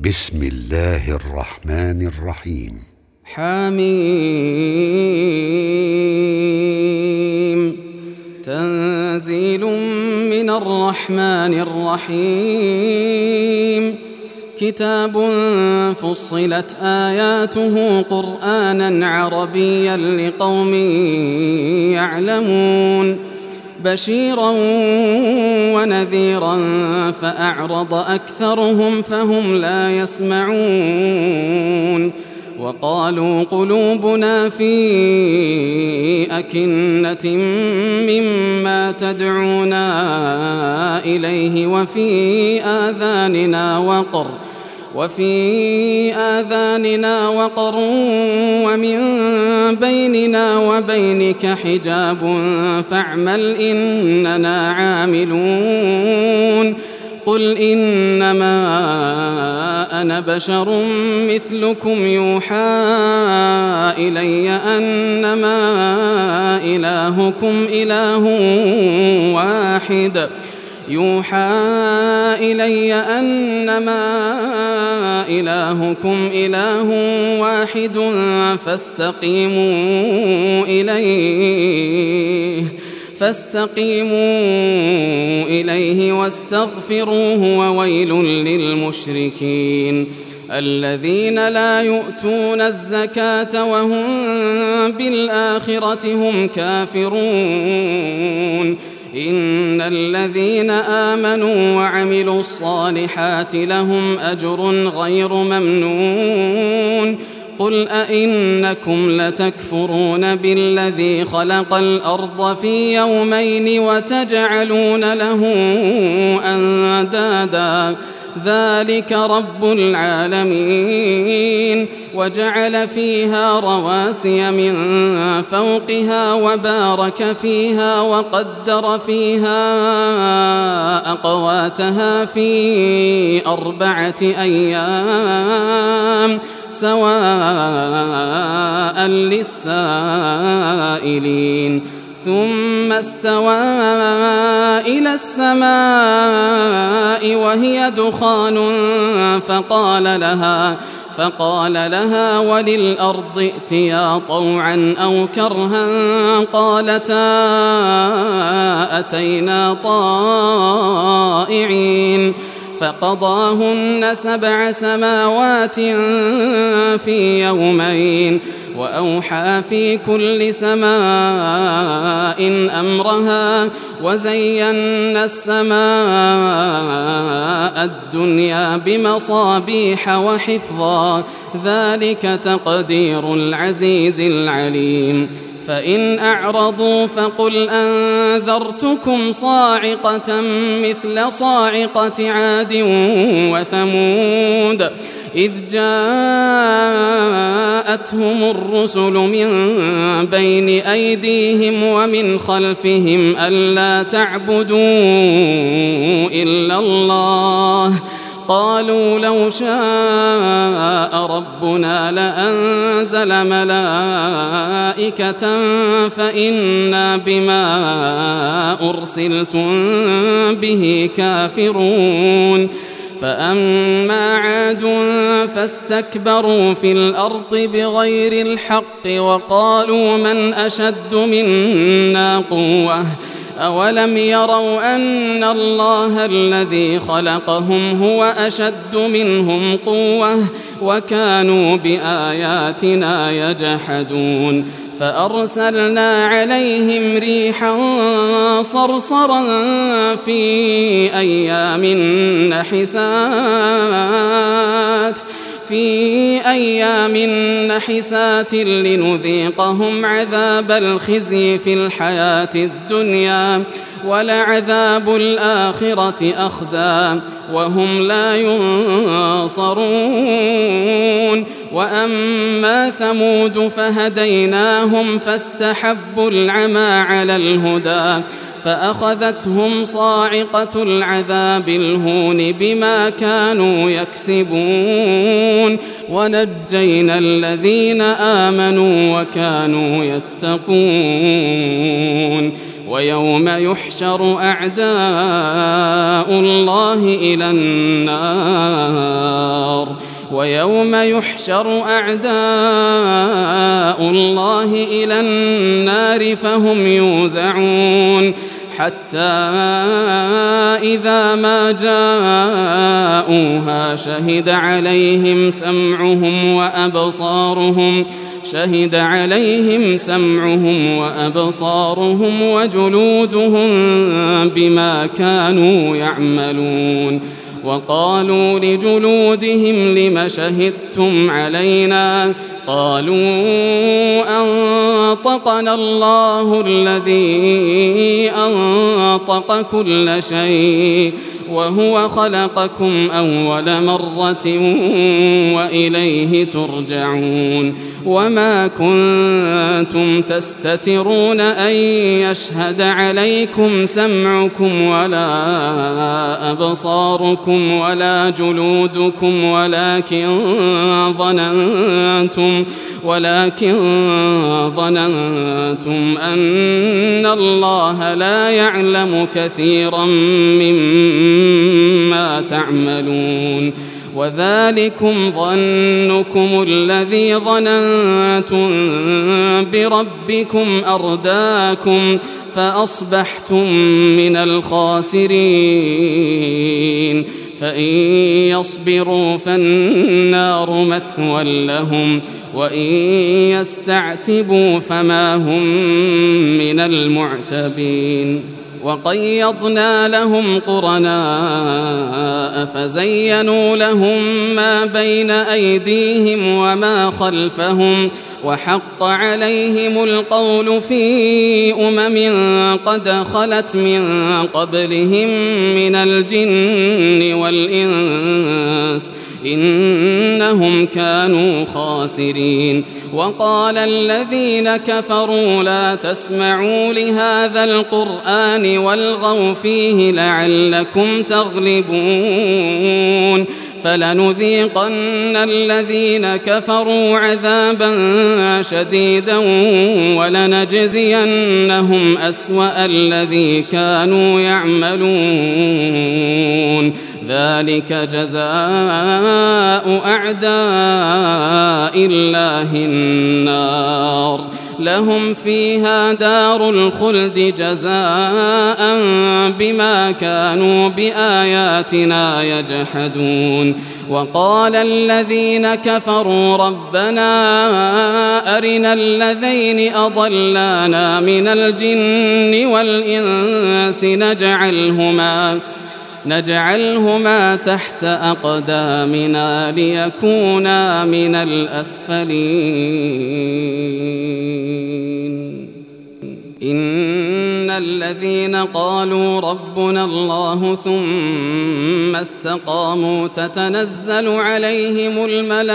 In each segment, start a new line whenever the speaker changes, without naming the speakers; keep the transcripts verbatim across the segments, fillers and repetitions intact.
بسم الله الرحمن الرحيم.
حميم. تنزيل من الرحمن الرحيم. كتاب فصلت آياته قرآنا عربيا لقوم يعلمون بشيرا ونذيرا فأعرض أكثرهم فهم لا يسمعون وقالوا قلوبنا في أكنة مما تدعونا إليه وفي آذاننا وقر وفي آذاننا وقر ومن بيننا وبينك حجاب فاعمل إننا عاملون. قل إنما أنا بشر مثلكم يوحى إلي أنما إلهكم إله واحد يوحى إلي أنما إلهكم إله واحد فاستقيموا إليه فاستقيموا إليه واستغفروه وويل للمشركين الذين لا يؤتون الزكاة وهم بالآخرة هم كافرون. إن الذين آمنوا وعملوا الصالحات لهم أجر غير ممنون. قل أئنكم لتكفرون بالذي خلق الأرض في يومين وتجعلون له أندادا ذلك رب العالمين. وجعل فيها رواسي من فوقها وبارك فيها وقدر فيها أقواتها في أربعة أيام سواء للسائلين. ثم استوى إلى السماء وهي دخان فقال لها فقال لها وللأرض ائتيا طوعا أو كرها قالتا أتينا طائعين. فقضاهن سبع سماوات في يومين وأوحى في كل سماء أمرها وزينا السماء الدنيا بمصابيح وحفظا ذلك تقدير العزيز العليم. فإن أعرضوا فقل أنذرتكم صاعقة مثل صاعقة عاد وثمود إذ جاءتهم الرسل من بين أيديهم ومن خلفهم ألا تعبدوا إلا الله قالوا لو شاء ربنا لأنزل ملائكة فإنا بما أرسلتم به كافرون. فأما عاد فاستكبروا في الأرض بغير الحق وقالوا من أشد منا قوة أولم يروا أن الله الذي خلقهم هو أشد منهم قوة وكانوا بآياتنا يجحدون. فأرسلنا عليهم ريحا صرصرا في أيام نحسات في أيام نحسات لنذيقهم عذاب الخزي في الحياة الدنيا ولعذاب الآخرة أخزى وهم لا ينصرون. وأما ثمود فهديناهم فاستحبوا العمى على الهدى فأخذتهم صاعقة العذاب الهون بما كانوا يكسبون ونجينا الذين آمنوا وكانوا يتقون ويوم يحشر أعداء الله إلى النار ويوم يحشر أعداء الله إلى النار فهم يوزعون حتى إذا ما جاءوها شهد عليهم سمعهم وأبصارهم شهد عليهم سمعهم وأبصارهم وجلودهم بما كانوا يعملون وقالوا لجلودهم لم شهدتم علينا قالوا أنطقنا الله الذي أنطق كل شيء وهو خلقكم أول مرة وإليه ترجعون وما كنتم تستترون أن يشهد عليكم سمعكم ولا أبصاركم ولا جلودكم ولكن ظننتم ولكن ظننتم أن الله لا يعلم كثيرا مما تعملون وذلكم ظنكم الذي ظننتم بربكم أرداكم فأصبحتم من الخاسرين فإن يصبروا فالنار مثوى لهم وإن يستعتبوا فما هم من المعتبين وقيضنا لهم قرناء فزينوا لهم ما بين أيديهم وما خلفهم وحق عليهم القول في أمم قد خلت من قبلهم من الجن والإنس إنهم كانوا خاسرين وقال الذين كفروا لا تسمعوا لهذا القرآن والغوا فيه لعلكم تغلبون فلنذيقن الذين كفروا عذابا شديدا ولنجزينهم أسوأ الذي كانوا يعملون ذلك جزاء أعداء الله النار لهم فيها دار الخلد جزاء بما كانوا بآياتنا يجحدون وقال الذين كفروا ربنا أرنا الذين أضلانا من الجن والإنس نجعلهما نجعلهما تحت أقدامنا ليكونا من الأسفلين إن الذين قالوا ربنا الله ثم استقاموا تتنزل عليهم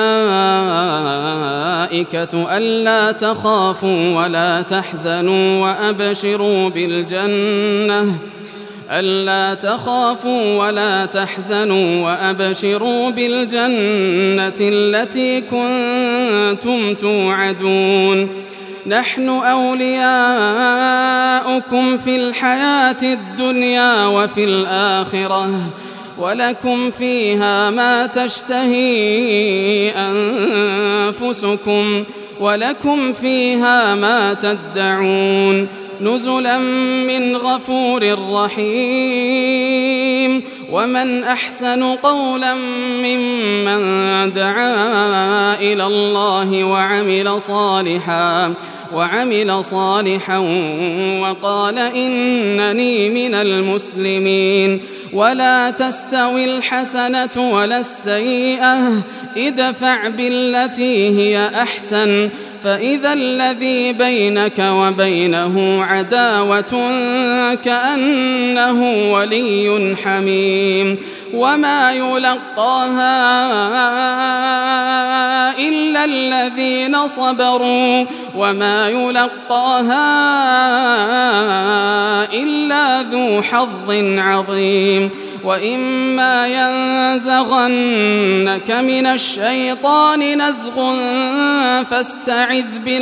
الملائكة ألا تخافوا ولا تحزنوا وأبشروا بالجنة ألا تخافوا ولا تحزنوا وأبشروا بالجنة التي كنتم توعدون نحن أولياؤكم في الحياة الدنيا وفي الآخرة ولكم فيها ما تشتهي أنفسكم ولكم فيها ما تدعون نزلا من غفور رحيم ومن أحسن قولا ممن دعا إلى الله وعمل صالحا وعمل صالحا وقال إنني من المسلمين ولا تستوي الحسنة ولا السيئة ادفع بالتي هي أحسن فإذا الذي بينك وبينه عداوة كأنه ولي حميم وما يلقاها إلا الذين صبروا وما يلقاها إلا ذو حظ عظيم. وإما ينزغنك من الشيطان نزغ فاستعذ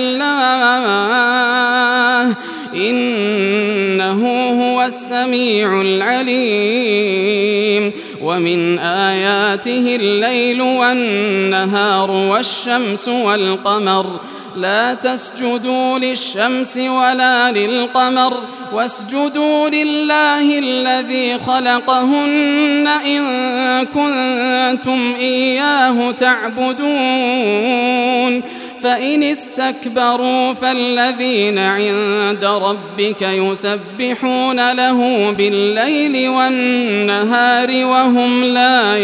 بالله إنه هو السميع العليم. ومن آياته الليل والنهار والشمس والقمر لا تسجدوا للشمس ولا للقمر واسجدوا لله الذي خلقهن إن كنتم إياه تعبدون. فإن استكبروا فالذين عند ربك يسبحون له بالليل والنهار وهم لا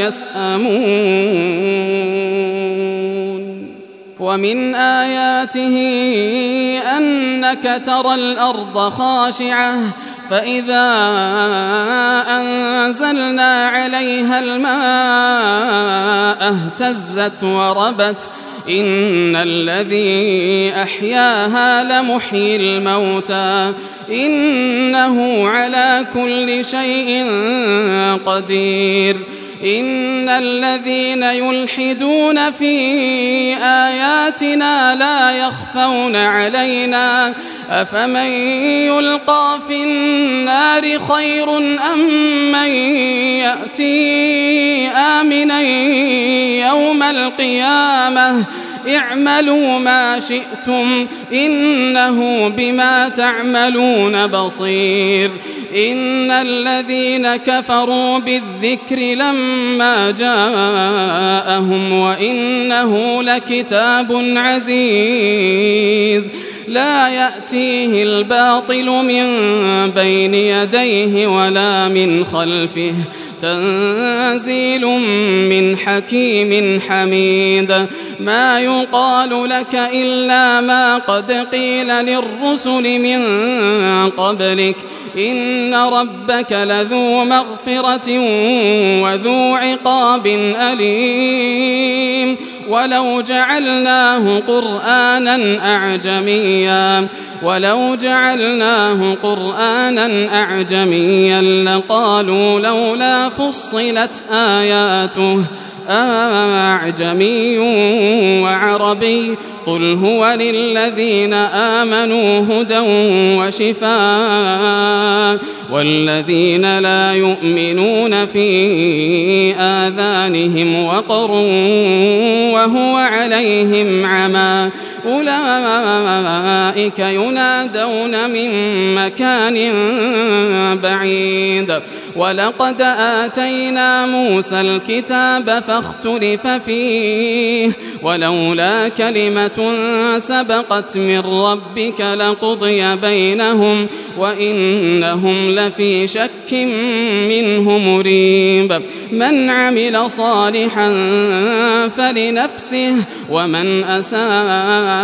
يسأمون. ومن آياته أنك ترى الأرض خاشعة فإذا أنزلنا عليها الماء اهتزت وربت إن الذي أحياها لمحيي الموتى إنه على كل شيء قدير. إن الذين يلحدون في آياتنا لا يخفون علينا أفمن يلقى في النار خير أم من يأتي آمنا يوم القيامة اعملوا ما شئتم إنه بما تعملون بصير. إن الذين كفروا بالذكر لما جاءهم وإنه لكتاب عزيز لا يأتيه الباطل من بين يديه ولا من خلفه تنزيل من حكيم حميد. ما يقال لك إلا ما قد قيل للرسل من قبلك إن ربك لذو مغفرة وذو عقاب أليم. ولو جعلناه قرآنا أعجميا ولو جعلناه قرآنا أعجميا لقالوا لولا فصلت آياته أعجمي وعربي قل هو للذين آمنوا هدى وشفاء والذين لا يؤمنون في آذانهم وقر وهو عليهم عمى أولئك ينادون من مكان بعيد. ولقد آتينا موسى الكتاب فاختلف فيه ولولا كلمة سبقت من ربك لقضي بينهم وإنهم لفي شك منه مريب. من عمل صالحا فلنفسه ومن أساء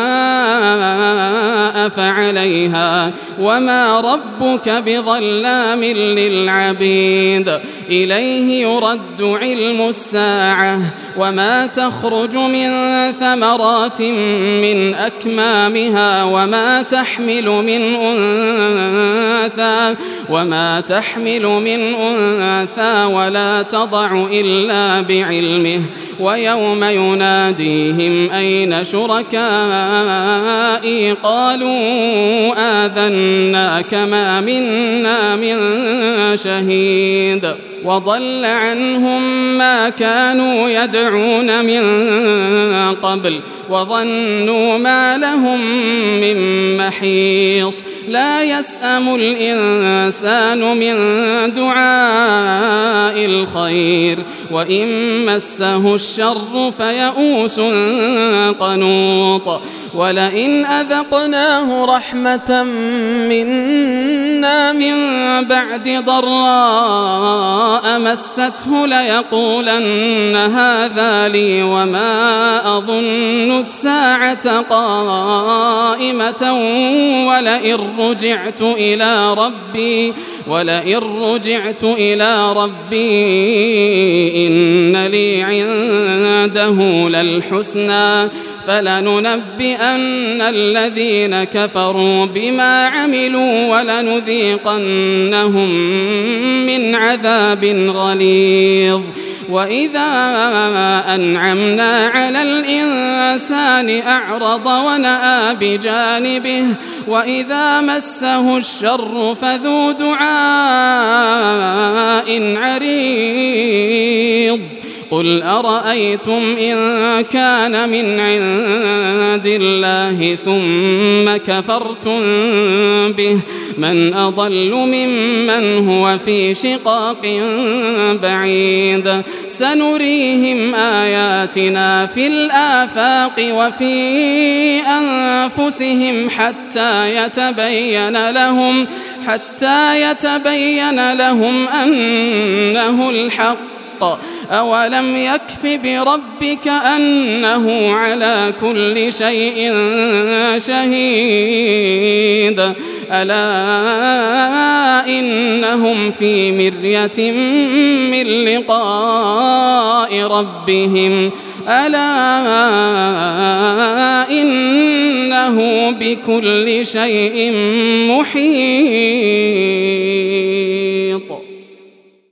فعليها وما ربك بظلام للعبيد. إليه يرد علم الساعة وما تخرج من ثمرات من أكمامها وما تحمل من أنثى وما تحمل من أنثى ولا تضع إلا بعلمه. ويوم يناديهم أين شركائي قالوا آذناك ما منا من شهيد. وضل عنهم ما كانوا يدعون من قبل وظنوا ما لهم من محيص. لا يسأم الإنسان من دعاء الخير وإن مسه الشر فيئوس قنوط. ولئن أذقناه رحمة منا من بعد ضراء مسته ليقولن هذا لي وما أظن الساعة قائمة ولئن رجعت إلى ربي ولئن رجعت إلى ربي إن لي عند عنده للحسنى فلننبئن الذين كفروا بما عملوا ولنذيقنهم من عذاب غليظ. وإذا أنعمنا على الإنسان أعرض ونأى بجانبه وإذا مسه الشر فذو دعاء عريض. قل أرأيتم إن كان من عند الله ثم كفرتم به من أضل ممن هو في شقاق بعيد. سنريهم آياتنا في الآفاق وفي أنفسهم حتى يتبين لهم حتى يتبين لهم أنه الحق. أولم يكف بربك أنه على كل شيء شهيد. ألا إنهم في مرية من لقاء ربهم ألا إنه بكل شيء محيط.